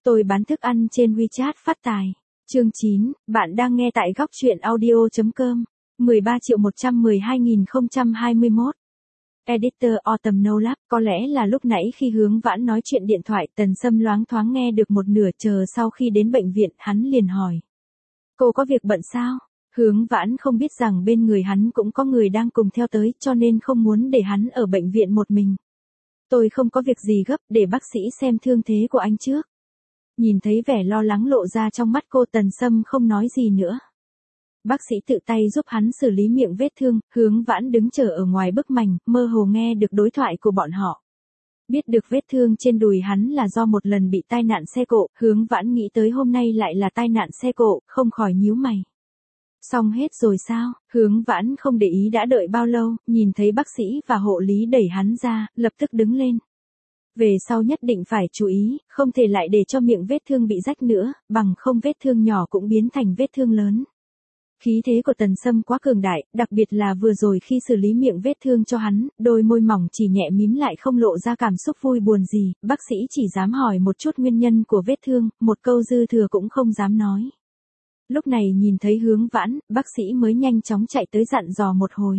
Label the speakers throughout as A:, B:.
A: Tôi bán thức ăn trên WeChat phát tài. Chương 9, bạn đang nghe tại góc truyện audio.com. 13.112.021. Editor Autumn No Lab. Có lẽ là lúc nãy khi Hướng Vãn nói chuyện điện thoại, Tần Sâm loáng thoáng nghe được một nửa, chờ sau khi đến bệnh viện, hắn liền hỏi. Cô có việc bận sao? Hướng Vãn không biết rằng bên người hắn cũng có người đang cùng theo tới, cho nên không muốn để hắn ở bệnh viện một mình. Tôi không có việc gì gấp, để bác sĩ xem thương thế của anh trước. Nhìn thấy vẻ lo lắng lộ ra trong mắt cô, Tần Sâm không nói gì nữa. Bác sĩ tự tay giúp hắn xử lý miệng vết thương, Hướng Vãn đứng chờ ở ngoài bức mành, mơ hồ nghe được đối thoại của bọn họ. Biết được vết thương trên đùi hắn là do một lần bị tai nạn xe cộ, Hướng Vãn nghĩ tới hôm nay lại là tai nạn xe cộ, không khỏi nhíu mày. Xong hết rồi sao? Hướng Vãn không để ý đã đợi bao lâu, nhìn thấy bác sĩ và hộ lý đẩy hắn ra, lập tức đứng lên. Về sau nhất định phải chú ý, không thể lại để cho miệng vết thương bị rách nữa, bằng không vết thương nhỏ cũng biến thành vết thương lớn. Khí thế của Tần Sâm quá cường đại, đặc biệt là vừa rồi khi xử lý miệng vết thương cho hắn, đôi môi mỏng chỉ nhẹ mím lại không lộ ra cảm xúc vui buồn gì, bác sĩ chỉ dám hỏi một chút nguyên nhân của vết thương, một câu dư thừa cũng không dám nói. Lúc này nhìn thấy Hướng Vãn, bác sĩ mới nhanh chóng chạy tới dặn dò một hồi.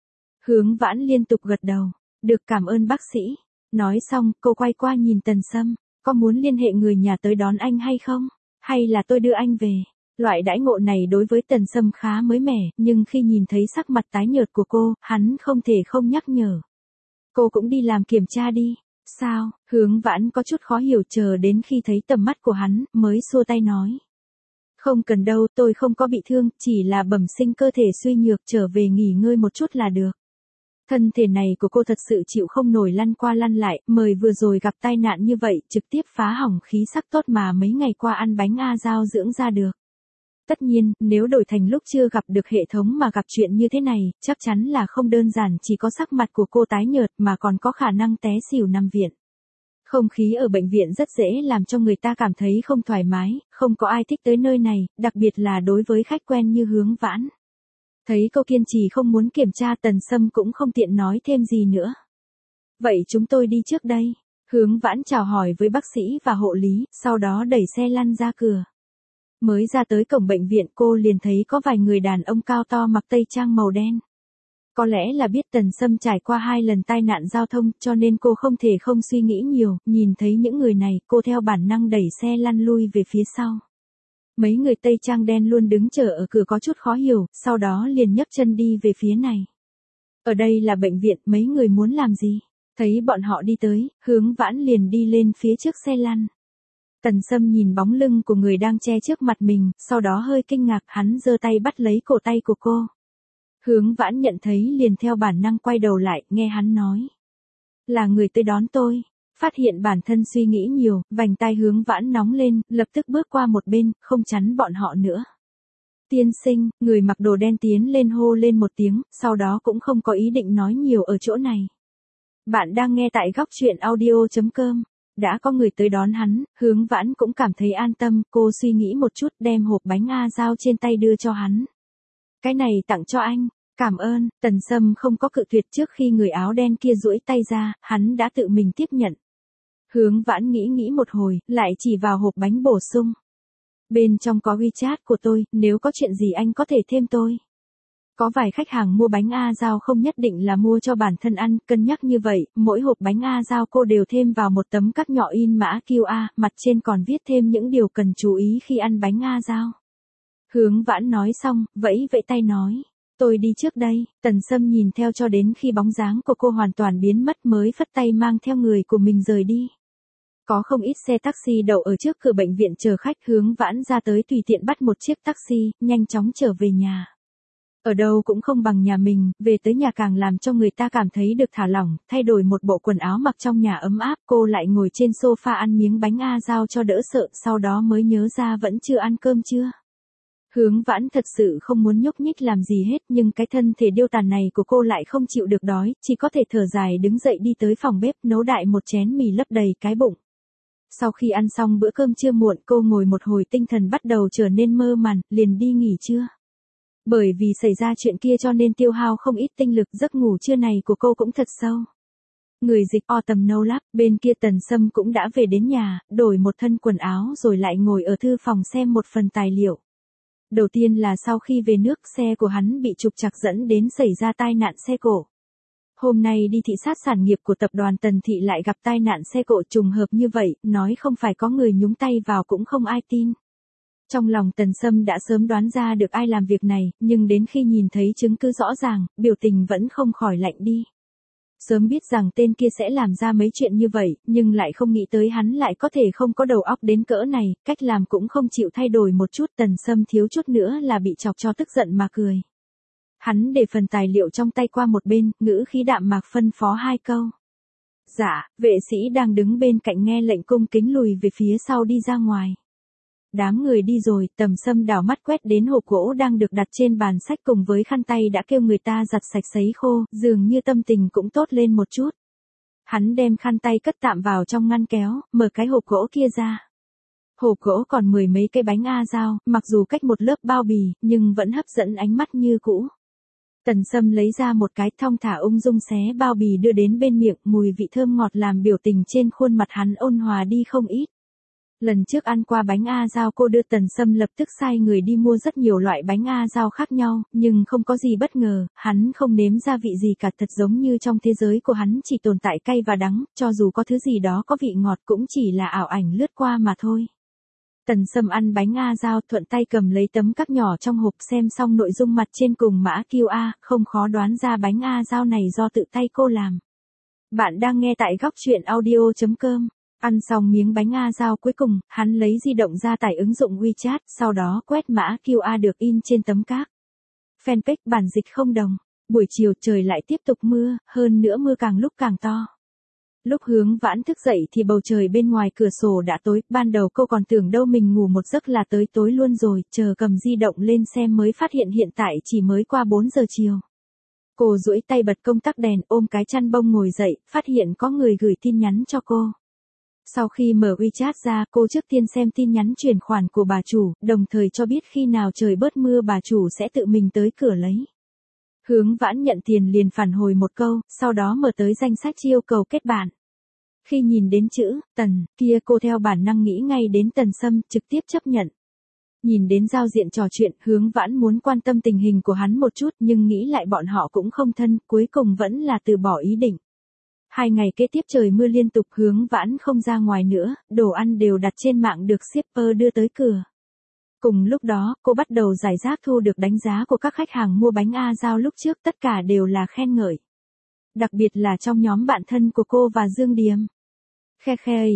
A: Hướng Vãn liên tục gật đầu, được cảm ơn bác sĩ. Nói xong, cô quay qua nhìn Tần Sâm, có muốn liên hệ người nhà tới đón anh hay không? Hay là tôi đưa anh về? Loại đãi ngộ này đối với Tần Sâm khá mới mẻ, nhưng khi nhìn thấy sắc mặt tái nhợt của cô, hắn không thể không nhắc nhở. Cô cũng đi làm kiểm tra đi. Sao? Hướng Vãn có chút khó hiểu, chờ đến khi thấy tầm mắt của hắn, mới xua tay nói. Không cần đâu, tôi không có bị thương, chỉ là bẩm sinh cơ thể suy nhược, trở về nghỉ ngơi một chút là được. Thân thể này của cô thật sự chịu không nổi lăn qua lăn lại, mời vừa rồi gặp tai nạn như vậy, trực tiếp phá hỏng khí sắc tốt mà mấy ngày qua ăn bánh A Giao dưỡng ra được. Tất nhiên, nếu đổi thành lúc chưa gặp được hệ thống mà gặp chuyện như thế này, chắc chắn là không đơn giản chỉ có sắc mặt của cô tái nhợt mà còn có khả năng té xỉu nằm viện. Không khí ở bệnh viện rất dễ làm cho người ta cảm thấy không thoải mái, không có ai thích tới nơi này, đặc biệt là đối với khách quen như Hướng Vãn. Thấy cô kiên trì không muốn kiểm tra, Tần Sâm cũng không tiện nói thêm gì nữa. Vậy chúng tôi đi trước đây. Hướng Vãn chào hỏi với bác sĩ và hộ lý, sau đó đẩy xe lăn ra cửa. Mới ra tới cổng bệnh viện, cô liền thấy có vài người đàn ông cao to mặc tây trang màu đen. Có lẽ là biết Tần Sâm trải qua 2 lần tai nạn giao thông, cho nên cô không thể không suy nghĩ nhiều, nhìn thấy những người này, cô theo bản năng đẩy xe lăn lui về phía sau. Mấy người tây trang đen luôn đứng chờ ở cửa có chút khó hiểu, sau đó liền nhấc chân đi về phía này. Ở đây là bệnh viện, mấy người muốn làm gì? Thấy bọn họ đi tới, Hướng Vãn liền đi lên phía trước xe lăn. Tần Sâm nhìn bóng lưng của người đang che trước mặt mình, sau đó hơi kinh ngạc, hắn giơ tay bắt lấy cổ tay của cô. Hướng Vãn nhận thấy liền theo bản năng quay đầu lại, nghe hắn nói. Là người tới đón tôi. Phát hiện bản thân suy nghĩ nhiều, vành tai Hướng Vãn nóng lên, lập tức bước qua một bên, không chắn bọn họ nữa. Tiên sinh, người mặc đồ đen tiến lên hô lên một tiếng, sau đó cũng không có ý định nói nhiều ở chỗ này. Bạn đang nghe tại góc truyện audio.com. Đã có người tới đón hắn, Hướng Vãn cũng cảm thấy an tâm, cô suy nghĩ một chút đem hộp bánh A Giao trên tay đưa cho hắn. Cái này tặng cho anh. Cảm ơn. Tần Sâm không có cự tuyệt, trước khi người áo đen kia duỗi tay ra, hắn đã tự mình tiếp nhận. Hướng Vãn nghĩ một hồi, lại chỉ vào hộp bánh bổ sung. Bên trong có WeChat của tôi, nếu có chuyện gì anh có thể thêm tôi. Có vài khách hàng mua bánh A Giao không nhất định là mua cho bản thân ăn, cân nhắc như vậy, mỗi hộp bánh A Giao cô đều thêm vào một tấm cắt nhỏ in mã QR, mặt trên còn viết thêm những điều cần chú ý khi ăn bánh A Giao. Hướng Vãn nói xong, vẫy tay nói. Tôi đi trước đây. Tần Sâm nhìn theo cho đến khi bóng dáng của cô hoàn toàn biến mất mới phất tay mang theo người của mình rời đi. Có không ít xe taxi đậu ở trước cửa bệnh viện chờ khách, Hướng Vãn ra tới tùy tiện bắt một chiếc taxi, nhanh chóng trở về nhà. Ở đâu cũng không bằng nhà mình, về tới nhà càng làm cho người ta cảm thấy được thả lỏng, thay đổi một bộ quần áo mặc trong nhà ấm áp, cô lại ngồi trên sofa ăn miếng bánh A Giao cho đỡ sợ, sau đó mới nhớ ra vẫn chưa ăn cơm trưa. Hướng Vãn thật sự không muốn nhúc nhích làm gì hết, nhưng cái thân thể điêu tàn này của cô lại không chịu được đói, chỉ có thể thở dài đứng dậy đi tới phòng bếp nấu đại một chén mì lấp đầy cái bụng. Sau khi ăn xong bữa cơm trưa muộn, cô ngồi một hồi tinh thần bắt đầu trở nên mơ màng, liền đi nghỉ trưa. Bởi vì xảy ra chuyện kia cho nên tiêu hao không ít tinh lực, giấc ngủ trưa này của cô cũng thật sâu. Người dịch Autumn No Lab, bên kia Tần Sâm cũng đã về đến nhà, đổi một thân quần áo rồi lại ngồi ở thư phòng xem một phần tài liệu. Đầu tiên là sau khi về nước xe của hắn bị trục trặc dẫn đến xảy ra tai nạn xe cộ. Hôm nay đi thị sát sản nghiệp của tập đoàn Tần Thị lại gặp tai nạn xe cộ trùng hợp như vậy, nói không phải có người nhúng tay vào cũng không ai tin. Trong lòng Tần Sâm đã sớm đoán ra được ai làm việc này, nhưng đến khi nhìn thấy chứng cứ rõ ràng, biểu tình vẫn không khỏi lạnh đi. Sớm biết rằng tên kia sẽ làm ra mấy chuyện như vậy, nhưng lại không nghĩ tới hắn lại có thể không có đầu óc đến cỡ này, cách làm cũng không chịu thay đổi một chút. Tần Sâm thiếu chút nữa là bị chọc cho tức giận mà cười. Hắn để phần tài liệu trong tay qua một bên, ngữ khí đạm mạc phân phó hai câu. Dạ, vệ sĩ đang đứng bên cạnh nghe lệnh cung kính lùi về phía sau đi ra ngoài. Đám người đi rồi, Tần Sâm đảo mắt quét đến hộp gỗ đang được đặt trên bàn sách cùng với khăn tay đã kêu người ta giặt sạch sấy khô, dường như tâm tình cũng tốt lên một chút. Hắn đem khăn tay cất tạm vào trong ngăn kéo, mở cái hộp gỗ kia ra. Hộp gỗ còn 10 mấy cây bánh a dao, mặc dù cách một lớp bao bì, nhưng vẫn hấp dẫn ánh mắt như cũ. Tần Sâm lấy ra một cái thong thả ung dung xé bao bì đưa đến bên miệng, mùi vị thơm ngọt làm biểu tình trên khuôn mặt hắn ôn hòa đi không ít. Lần trước ăn qua bánh a dao cô đưa Tần Sâm lập tức sai người đi mua rất nhiều loại bánh a dao khác nhau, nhưng không có gì bất ngờ, hắn không nếm gia vị gì cả, thật giống như trong thế giới của hắn chỉ tồn tại cay và đắng, cho dù có thứ gì đó có vị ngọt cũng chỉ là ảo ảnh lướt qua mà thôi. Tần Sâm ăn bánh a dao thuận tay cầm lấy tấm cáp nhỏ trong hộp xem xong nội dung mặt trên cùng mã QR, không khó đoán ra bánh a dao này do tự tay cô làm. Bạn đang nghe tại góc truyện audio.com. Ăn xong miếng bánh a dao cuối cùng, hắn lấy di động ra tải ứng dụng WeChat, sau đó quét mã QR được in trên tấm cáp. Fanpage bản dịch không đồng. Buổi chiều trời lại tiếp tục mưa, hơn nữa mưa càng lúc càng to. Lúc Hướng Vãn thức dậy thì bầu trời bên ngoài cửa sổ đã tối, ban đầu cô còn tưởng đâu mình ngủ một giấc là tới tối luôn rồi, chờ cầm di động lên xem mới phát hiện hiện tại chỉ mới qua 4 giờ chiều. Cô duỗi tay bật công tắc đèn, ôm cái chăn bông ngồi dậy, phát hiện có người gửi tin nhắn cho cô. Sau khi mở WeChat ra, cô trước tiên xem tin nhắn chuyển khoản của bà chủ, đồng thời cho biết khi nào trời bớt mưa bà chủ sẽ tự mình tới cửa lấy. Hướng Vãn nhận tiền liền phản hồi một câu, sau đó mở tới danh sách yêu cầu kết bạn. Khi nhìn đến chữ Tần kia cô theo bản năng nghĩ ngay đến Tần Sâm, trực tiếp chấp nhận. Nhìn đến giao diện trò chuyện, Hướng Vãn muốn quan tâm tình hình của hắn một chút nhưng nghĩ lại bọn họ cũng không thân, cuối cùng vẫn là từ bỏ ý định. 2 ngày kế tiếp trời mưa liên tục, Hướng Vãn không ra ngoài nữa, đồ ăn đều đặt trên mạng được shipper đưa tới cửa. Cùng lúc đó, cô bắt đầu giải rác thu được đánh giá của các khách hàng mua bánh a dao lúc trước, tất cả đều là khen ngợi. Đặc biệt là trong nhóm bạn thân của cô và Dương Điềm. Khe khe,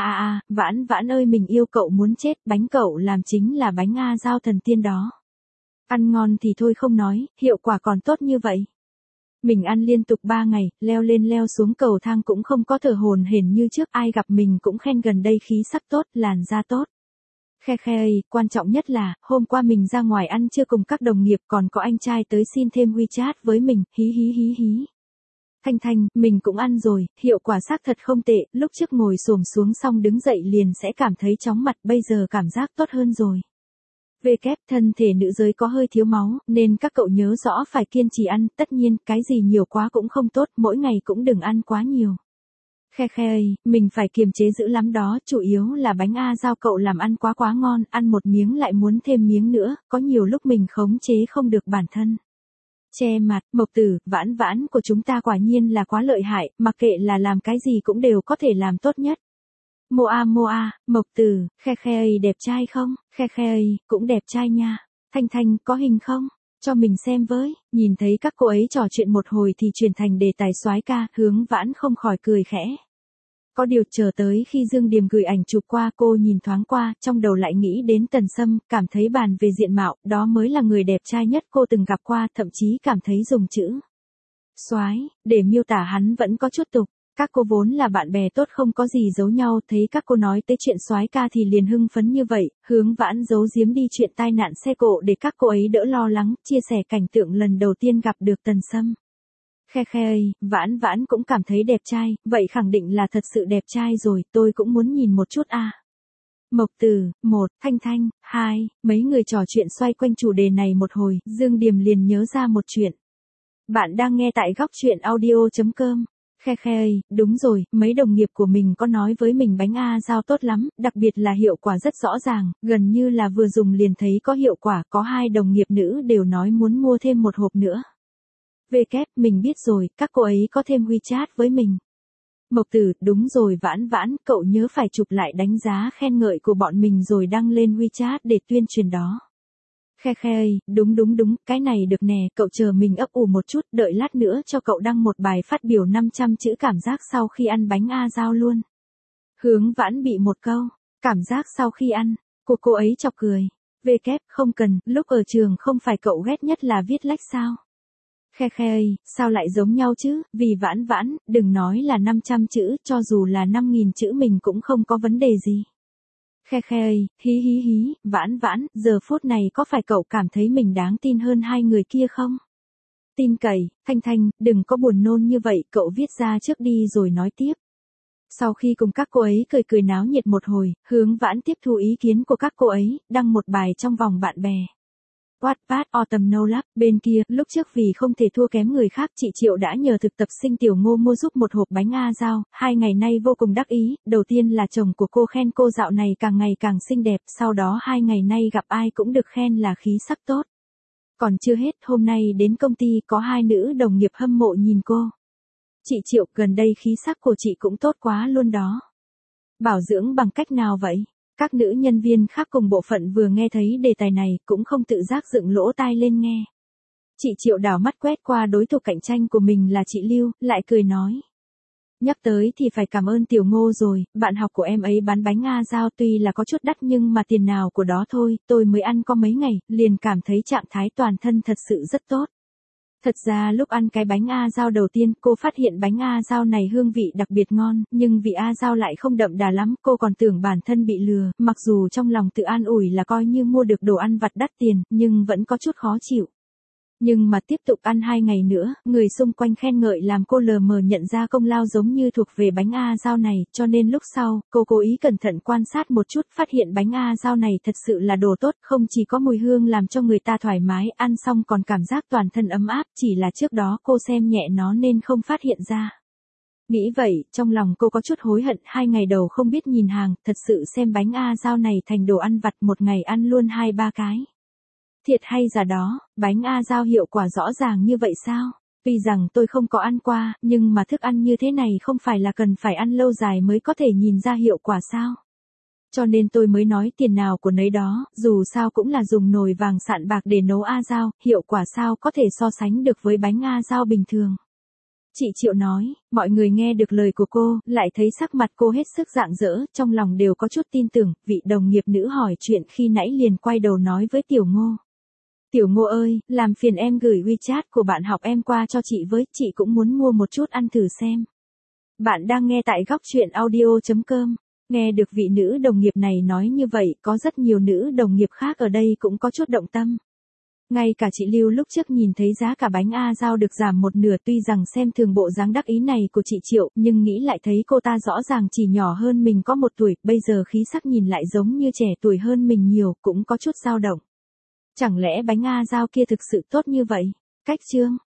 A: Vãn Vãn ơi mình yêu cậu muốn chết, bánh cậu làm chính là bánh a dao thần tiên đó. Ăn ngon thì thôi không nói, hiệu quả còn tốt như vậy. Mình ăn liên tục 3 ngày, leo lên leo xuống cầu thang cũng không có thở hổn hển như trước, ai gặp mình cũng khen gần đây khí sắc tốt, làn da tốt. Khe khe, quan trọng nhất là, hôm qua mình ra ngoài ăn trưa cùng các đồng nghiệp còn có anh trai tới xin thêm WeChat với mình, hí hí hí hí. Thanh Thanh, mình cũng ăn rồi, hiệu quả xác thật không tệ, lúc trước ngồi xổm xuống xong đứng dậy liền sẽ cảm thấy chóng mặt, bây giờ cảm giác tốt hơn rồi. Thân thể nữ giới có hơi thiếu máu, nên các cậu nhớ rõ phải kiên trì ăn, tất nhiên, cái gì nhiều quá cũng không tốt, mỗi ngày cũng đừng ăn quá nhiều. Khe khe, mình phải kiềm chế dữ lắm đó, chủ yếu là bánh a dao cậu làm ăn quá ngon, ăn một miếng lại muốn thêm miếng nữa, có nhiều lúc mình khống chế không được bản thân. Che mặt, Mộc Tử, Vãn Vãn của chúng ta quả nhiên là quá lợi hại, mặc kệ là làm cái gì cũng đều có thể làm tốt nhất. Moa, Mộc Tử, khe khe đẹp trai không? Khe khe cũng đẹp trai nha. Thanh Thanh, có hình không? Cho mình xem với. Nhìn thấy các cô ấy trò chuyện một hồi thì chuyển thành đề tài soái ca, Hướng Vãn không khỏi cười khẽ. Có điều chờ tới khi Dương Điềm gửi ảnh chụp qua, cô nhìn thoáng qua, trong đầu lại nghĩ đến Tần Sâm, cảm thấy bàn về diện mạo, đó mới là người đẹp trai nhất cô từng gặp qua, thậm chí cảm thấy dùng chữ soái để miêu tả hắn vẫn có chút tục. Các cô vốn là bạn bè tốt không có gì giấu nhau, thấy các cô nói tới chuyện soái ca thì liền hưng phấn như vậy, Hướng Vãn giấu giếm đi chuyện tai nạn xe cộ để các cô ấy đỡ lo lắng, chia sẻ cảnh tượng lần đầu tiên gặp được Tần Sâm. Khe khe, Vãn Vãn cũng cảm thấy đẹp trai, vậy khẳng định là thật sự đẹp trai rồi, tôi cũng muốn nhìn một chút à. Mộc Tử, 1, Thanh Thanh, 2, mấy người trò chuyện xoay quanh chủ đề này một hồi, Dương Điềm liền nhớ ra một chuyện. Bạn đang nghe tại góc truyện audio.com. Khe khe ơi, đúng rồi, mấy đồng nghiệp của mình có nói với mình bánh A Giao tốt lắm, đặc biệt là hiệu quả rất rõ ràng, gần như là vừa dùng liền thấy có hiệu quả, có 2 đồng nghiệp nữ đều nói muốn mua thêm một hộp nữa. Về kép, mình biết rồi, các cô ấy có thêm WeChat với mình. Mộc Tử, đúng rồi Vãn Vãn, cậu nhớ phải chụp lại đánh giá khen ngợi của bọn mình rồi đăng lên WeChat để tuyên truyền đó. Khe khe ơi, đúng, cái này được nè, cậu chờ mình ấp ủ một chút, đợi lát nữa cho cậu đăng một bài phát biểu 500 chữ cảm giác sau khi ăn bánh A Giao luôn. Hướng Vãn bị một câu, cảm giác sau khi ăn, của cô ấy chọc cười. Về kép, không cần, lúc ở trường không phải cậu ghét nhất là viết lách sao? Khe khe ơi, sao lại giống nhau chứ, vì Vãn Vãn, đừng nói là 500 chữ, cho dù là 5.000 chữ mình cũng không có vấn đề gì. Khe khe ơi, hí, Vãn Vãn, giờ phút này có phải cậu cảm thấy mình đáng tin hơn 2 người kia không? Tin cậy, Thanh, đừng có buồn nôn như vậy, cậu viết ra trước đi rồi nói tiếp. Sau khi cùng các cô ấy cười náo nhiệt một hồi, Hướng Vãn tiếp thu ý kiến của các cô ấy, đăng một bài trong vòng bạn bè. Wattpad Autumn No Lab, bên kia, lúc trước vì không thể thua kém người khác, chị Triệu đã nhờ thực tập sinh Tiểu Ngô mua giúp một hộp bánh A Giao, 2 ngày nay vô cùng đắc ý, đầu tiên là chồng của cô khen cô dạo này càng ngày càng xinh đẹp, sau đó 2 ngày nay gặp ai cũng được khen là khí sắc tốt. Còn chưa hết, hôm nay đến công ty có 2 nữ đồng nghiệp hâm mộ nhìn cô. Chị Triệu, gần đây khí sắc của chị cũng tốt quá luôn đó. Bảo dưỡng bằng cách nào vậy? Các nữ nhân viên khác cùng bộ phận vừa nghe thấy đề tài này cũng không tự giác dựng lỗ tai lên nghe. Chị Triệu đảo mắt quét qua đối thủ cạnh tranh của mình là chị Lưu, lại cười nói. Nhắc tới thì phải cảm ơn Tiểu Ngô rồi, bạn học của em ấy bán bánh A Giao tuy là có chút đắt nhưng mà tiền nào của đó thôi, tôi mới ăn có mấy ngày, liền cảm thấy trạng thái toàn thân thật sự rất tốt. Thật ra lúc ăn cái bánh A Giao đầu tiên, cô phát hiện bánh A Giao này hương vị đặc biệt ngon, nhưng vị A Giao lại không đậm đà lắm, cô còn tưởng bản thân bị lừa, mặc dù trong lòng tự an ủi là coi như mua được đồ ăn vặt đắt tiền, nhưng vẫn có chút khó chịu. Nhưng mà tiếp tục ăn 2 ngày nữa, người xung quanh khen ngợi làm cô lờ mờ nhận ra công lao giống như thuộc về bánh A Giao này, cho nên lúc sau, cô cố ý cẩn thận quan sát một chút, phát hiện bánh A Giao này thật sự là đồ tốt, không chỉ có mùi hương làm cho người ta thoải mái, ăn xong còn cảm giác toàn thân ấm áp, chỉ là trước đó cô xem nhẹ nó nên không phát hiện ra. Nghĩ vậy, trong lòng cô có chút hối hận, 2 ngày đầu không biết nhìn hàng, thật sự xem bánh A Giao này thành đồ ăn vặt, một ngày ăn luôn 2-3 cái. Thiệt hay giả đó, bánh A Giao hiệu quả rõ ràng như vậy sao? Tuy rằng tôi không có ăn qua, nhưng mà thức ăn như thế này không phải là cần phải ăn lâu dài mới có thể nhìn ra hiệu quả sao? Cho nên tôi mới nói tiền nào của nấy đó, dù sao cũng là dùng nồi vàng sạn bạc để nấu A Giao, hiệu quả sao có thể so sánh được với bánh A Giao bình thường. Chị Triệu nói, mọi người nghe được lời của cô, lại thấy sắc mặt cô hết sức rạng rỡ, trong lòng đều có chút tin tưởng, vị đồng nghiệp nữ hỏi chuyện khi nãy liền quay đầu nói với Tiểu Ngô. Tiểu Ngô ơi, làm phiền em gửi WeChat của bạn học em qua cho chị với, chị cũng muốn mua một chút ăn thử xem. Bạn đang nghe tại góc truyện audio.com. Nghe được vị nữ đồng nghiệp này nói như vậy, có rất nhiều nữ đồng nghiệp khác ở đây cũng có chút động tâm. Ngay cả chị Lưu lúc trước nhìn thấy giá cả bánh A Giao được giảm một nửa, tuy rằng xem thường bộ dáng đắc ý này của chị Triệu, nhưng nghĩ lại thấy cô ta rõ ràng chỉ nhỏ hơn mình có 1 tuổi, bây giờ khí sắc nhìn lại giống như trẻ tuổi hơn mình nhiều, cũng có chút dao động. Chẳng lẽ bánh A Giao kia thực sự tốt như vậy? Cách chương